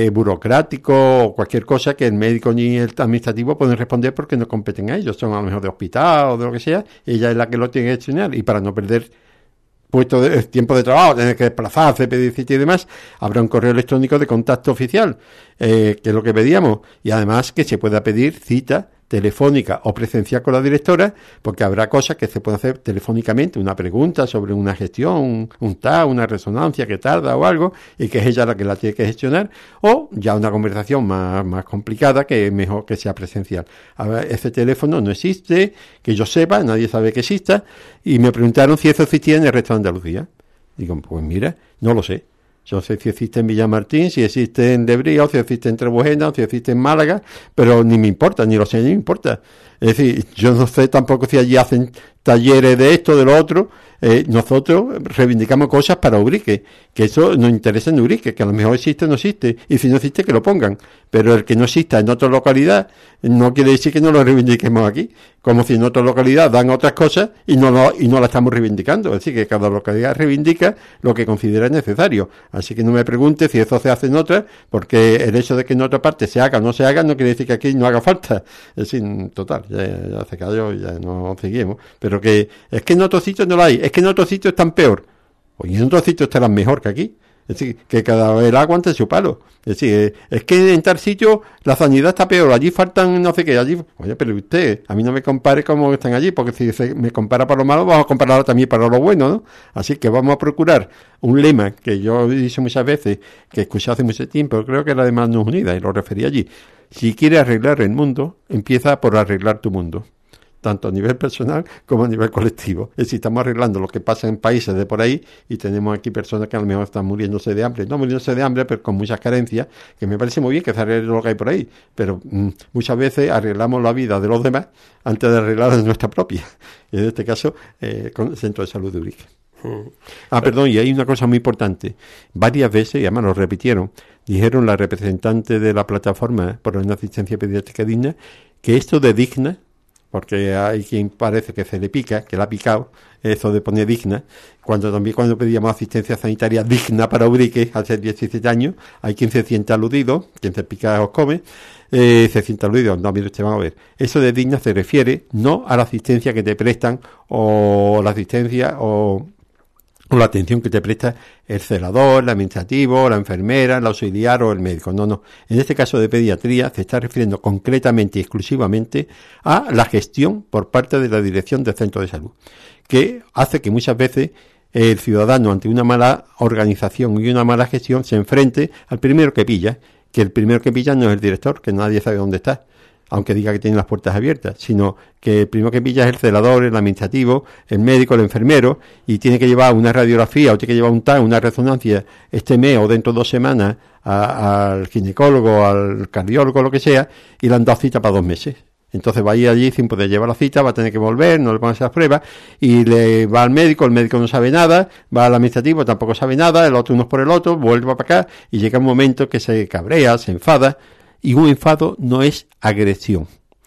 B: burocrático o cualquier cosa que el médico ni el administrativo pueden responder porque no competen a ellos, son a lo mejor de hospital o de lo que sea, ella es la que lo tiene que gestionar, y para no perder puesto de tiempo de trabajo, tener que desplazarse, pedir cita y demás, habrá un correo electrónico de contacto oficial, que es lo que pedíamos, y además que se pueda pedir cita telefónica o presencial con la directora, porque habrá cosas que se pueden hacer telefónicamente, una pregunta sobre una gestión, un TAC, una resonancia que tarda o algo, y que es ella la que la tiene que gestionar, o ya una conversación más complicada, que es mejor que sea presencial. A ver, ese teléfono no existe, que yo sepa, nadie sabe que exista, y me preguntaron si eso existía en el resto de Andalucía. Digo, pues mira, no lo sé. Yo sé si existe en Villamartín, si existe en Lebría, o si existe en Trebujena, o si existe en Málaga, pero ni me importa, ni lo sé, ni me importa. Es decir, yo no sé tampoco si allí hacen talleres de esto, de lo otro. Nosotros reivindicamos cosas para Ubrique, que eso nos interesa en Ubrique, que a lo mejor existe o no existe, y si no existe que lo pongan, pero el que no exista en otra localidad no quiere decir que no lo reivindiquemos aquí, como si en otra localidad dan otras cosas y no la estamos reivindicando. Es decir, que cada localidad reivindica lo que considera necesario, así que no me pregunte si eso se hace en otra, porque el hecho de que en otra parte se haga o no se haga no quiere decir que aquí no haga falta. Es decir, total, ya se cayó, ya no seguimos, pero que es que en otros sitios no lo hay, es que en otros sitios están peor, o en otros sitios estarán mejor que aquí. Es decir, que cada vez el agua ante su palo. Es decir, es que en tal sitio la sanidad está peor, allí faltan no sé qué, allí... Oye, pero usted, a mí no me compare como están allí, porque si se me compara para lo malo, vamos a compararlo también para lo bueno, ¿no? Así que vamos a procurar un lema que yo he dicho muchas veces, que escuché hace mucho tiempo, creo que era de Manos Unidas, y lo referí allí. Si quieres arreglar el mundo, empieza por arreglar tu mundo, tanto a nivel personal como a nivel colectivo. Es decir, estamos arreglando lo que pasa en países de por ahí, y tenemos aquí personas que a lo mejor están muriéndose de hambre, no muriéndose de hambre, pero con muchas carencias, que me parece muy bien que se arregle lo que hay por ahí, pero muchas veces arreglamos la vida de los demás antes de arreglar la nuestra propia, y en este caso con el Centro de Salud de Ubrique. Perdón, y hay una cosa muy importante. Varias veces, y además lo repitieron, dijeron la representante de la plataforma por una asistencia pediátrica digna, que esto de digna porque hay quien parece que se le pica, que le ha picado, eso de poner digna, cuando pedíamos asistencia sanitaria digna para Ubrique hace 17 años, hay quien se siente aludido, quien se pica os come, se siente aludido. No, mire usted, vamos a ver, eso de digna se refiere no a la asistencia que te prestan o la asistencia o la atención que te presta el celador, el administrativo, la enfermera, el auxiliar o el médico. No. En este caso de pediatría se está refiriendo concretamente y exclusivamente a la gestión por parte de la dirección del centro de salud, que hace que muchas veces el ciudadano ante una mala organización y una mala gestión se enfrente al primero que pilla, que el primero que pilla no es el director, que nadie sabe dónde está, aunque diga que tiene las puertas abiertas, sino que el primero que pilla es el celador, el administrativo, el médico, el enfermero, y tiene que llevar una radiografía o tiene que llevar un TAC, una resonancia este mes o dentro de 2 semanas al ginecólogo, al cardiólogo, lo que sea, y le han dado cita para 2 meses. Entonces va a ir allí sin poder llevar la cita, va a tener que volver, no le van a hacer las pruebas, y le va al médico, el médico no sabe nada, va al administrativo, tampoco sabe nada, el otro uno por el otro, vuelve para acá, y llega un momento que se cabrea, se enfada, y un enfado no es agresión.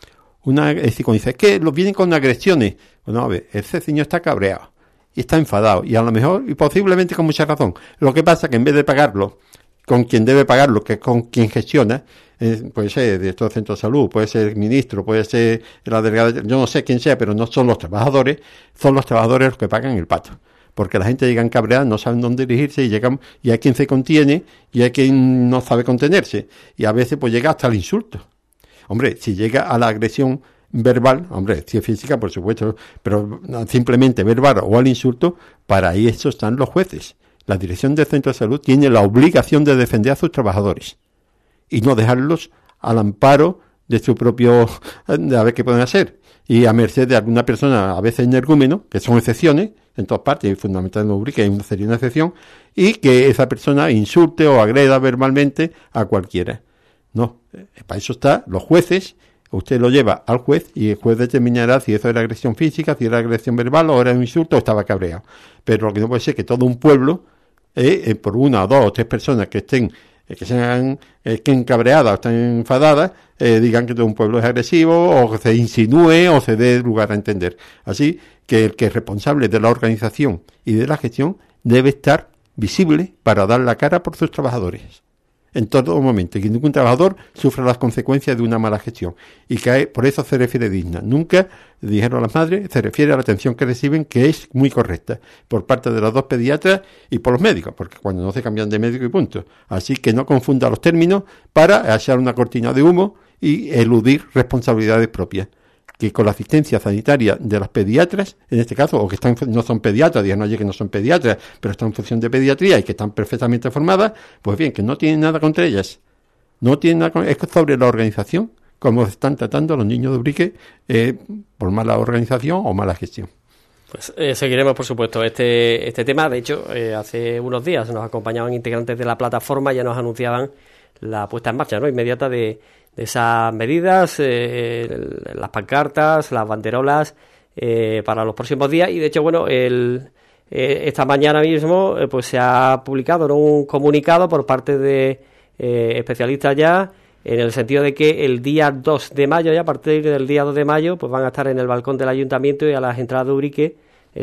B: Es decir, cuando dice, es que los vienen con agresiones. Bueno, a ver, ese señor está cabreado y está enfadado, y a lo mejor, y posiblemente con mucha razón. Lo que pasa es que en vez de pagarlo con quien debe pagarlo, que es con quien gestiona, puede ser el director del centro de salud, puede ser el ministro, puede ser la delegada, yo no sé quién sea, pero no son los trabajadores los que pagan el pato. Porque la gente llega cabreada, no saben dónde dirigirse y hay quien se contiene y hay quien no sabe contenerse. Y a veces pues llega hasta el insulto. Hombre, si llega a la agresión verbal, hombre, si es física por supuesto, pero simplemente verbal o al insulto, para ahí eso están los jueces. La dirección del centro de salud tiene la obligación de defender a sus trabajadores y no dejarlos al amparo de su propio, de a ver qué pueden hacer. Y a merced de alguna persona, a veces energúmeno, que son excepciones, en todas partes, y fundamentalmente en Ubrique sería una excepción, y que esa persona insulte o agreda verbalmente a cualquiera. No, para eso están los jueces. Usted lo lleva al juez y el juez determinará si eso era agresión física, si era agresión verbal o era un insulto o estaba cabreado. Pero lo que no puede ser es que todo un pueblo, por 1, 2 o 3 personas que estén cabreadas o estén enfadadas, digan que todo un pueblo es agresivo o que se insinúe o se dé lugar a entender. Así que el que es responsable de la organización y de la gestión debe estar visible para dar la cara por sus trabajadores en todo momento, y que ningún trabajador sufra las consecuencias de una mala gestión, y que por eso se refiere digna. Nunca, dijeron las madres, se refiere a la atención que reciben, que es muy correcta, por parte de los 2 pediatras y por los médicos, porque cuando no se cambian de médico y punto. Así que no confunda los términos para echar una cortina de humo y eludir responsabilidades propias. Que con la asistencia sanitaria de las pediatras, en este caso, o que no son pediatras, digan oye que no son pediatras, pero están en función de pediatría y que están perfectamente formadas, pues bien, que no tienen nada contra ellas. No tienen nada es sobre la organización, como se están tratando a los niños de Ubrique por mala organización o mala gestión.
A: Pues seguiremos, por supuesto, este tema. De hecho, hace unos días nos acompañaban integrantes de la plataforma, ya nos anunciaban la puesta en marcha, ¿no?, inmediata de esas medidas, las pancartas, las banderolas para los próximos días. Y de hecho, bueno, esta mañana mismo pues se ha publicado, ¿no?, un comunicado por parte de especialistas ya, en el sentido de que el día 2 de mayo, ya a partir del día 2 de mayo, pues van a estar en el balcón del ayuntamiento y a las entradas de Ubrique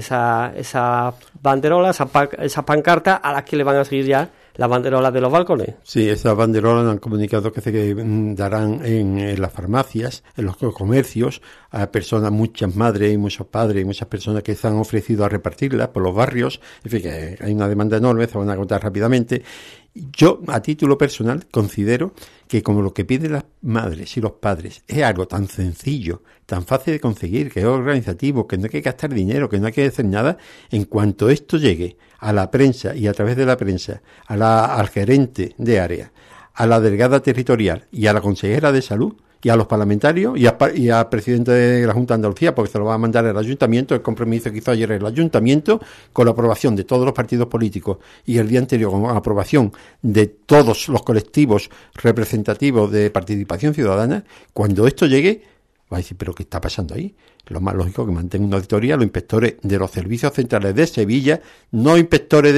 A: esas banderolas, esas pancartas, a las que le van a seguir ya las banderolas de los balcones.
B: Sí, esas banderolas han comunicado que se darán en las farmacias, en los comercios, a personas, muchas madres y muchos padres y muchas personas que se han ofrecido a repartirlas por los barrios. En fin, que hay una demanda enorme, se van a agotar rápidamente. Yo, a título personal, considero que como lo que piden las madres y los padres es algo tan sencillo, tan fácil de conseguir, que es organizativo, que no hay que gastar dinero, que no hay que hacer nada, en cuanto esto llegue a la prensa y a través de la prensa, al gerente de área, a la delegada territorial y a la consejera de salud y a los parlamentarios y al presidente de la Junta de Andalucía, porque se lo va a mandar el ayuntamiento, el compromiso que hizo ayer el ayuntamiento, con la aprobación de todos los partidos políticos y el día anterior con la aprobación de todos los colectivos representativos de participación ciudadana. Cuando esto llegue, Va a decir, ¿pero qué está pasando ahí? Lo más lógico que mantenga una auditoría los inspectores de los servicios centrales de Sevilla, no inspectores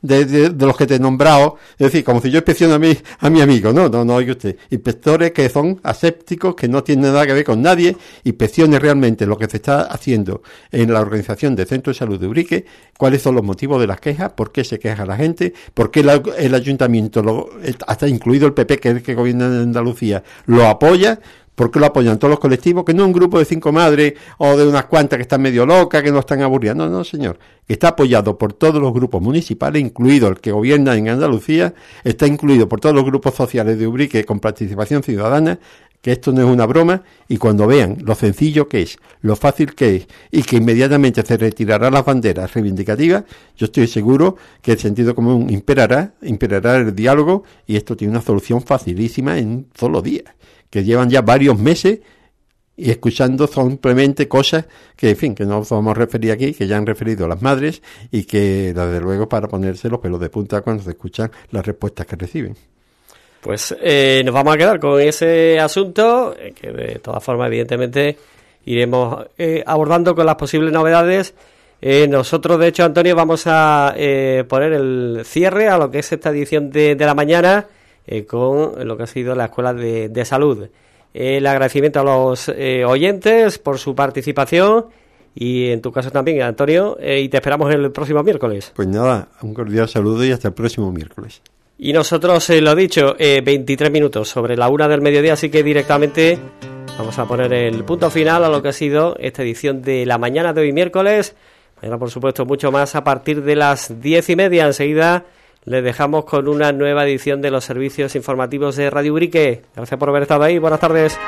B: de los que te he nombrado, es decir, como si yo inspecciono a mi amigo, no, oiga usted, inspectores que son asépticos, que no tienen nada que ver con nadie, inspecciones realmente lo que se está haciendo en la organización del Centro de Salud de Ubrique, cuáles son los motivos de las quejas, por qué se queja la gente, por qué el ayuntamiento, hasta incluido el PP, que es el que gobierna en Andalucía, lo apoya. ¿Por qué lo apoyan todos los colectivos? Que no un grupo de 5 madres o de unas cuantas que están medio locas, que no están aburridas. No, señor. Que está apoyado por todos los grupos municipales, incluido el que gobierna en Andalucía, está incluido por todos los grupos sociales de Ubrique con participación ciudadana, que esto no es una broma, y cuando vean lo sencillo que es, lo fácil que es, y que inmediatamente se retirarán las banderas reivindicativas, yo estoy seguro que el sentido común imperará el diálogo, y esto tiene una solución facilísima en solo días, que llevan ya varios meses y escuchando simplemente cosas que, en fin, que no vamos a referir aquí, que ya han referido las madres y que, desde luego, para ponerse los pelos de punta cuando se escuchan las respuestas que reciben.
A: Pues nos vamos a quedar con ese asunto, que de todas formas, evidentemente, iremos abordando con las posibles novedades. Nosotros, de hecho, Antonio, vamos a poner el cierre a lo que es esta edición de la mañana, con lo que ha sido la Escuela de Salud. El agradecimiento a los oyentes por su participación y en tu caso también, Antonio, y te esperamos el próximo miércoles.
B: Pues nada, un cordial saludo y hasta el próximo miércoles.
A: Y nosotros, lo dicho, 23 minutos sobre la 1 del mediodía, así que directamente vamos a poner el punto final a lo que ha sido esta edición de la mañana de hoy miércoles. Mañana, por supuesto, mucho más a partir de las 10:30. Enseguida les dejamos con una nueva edición de los servicios informativos de Radio Ubrique. Gracias por haber estado ahí. Buenas tardes.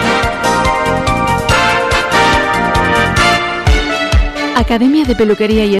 C: Academia de Peluquería y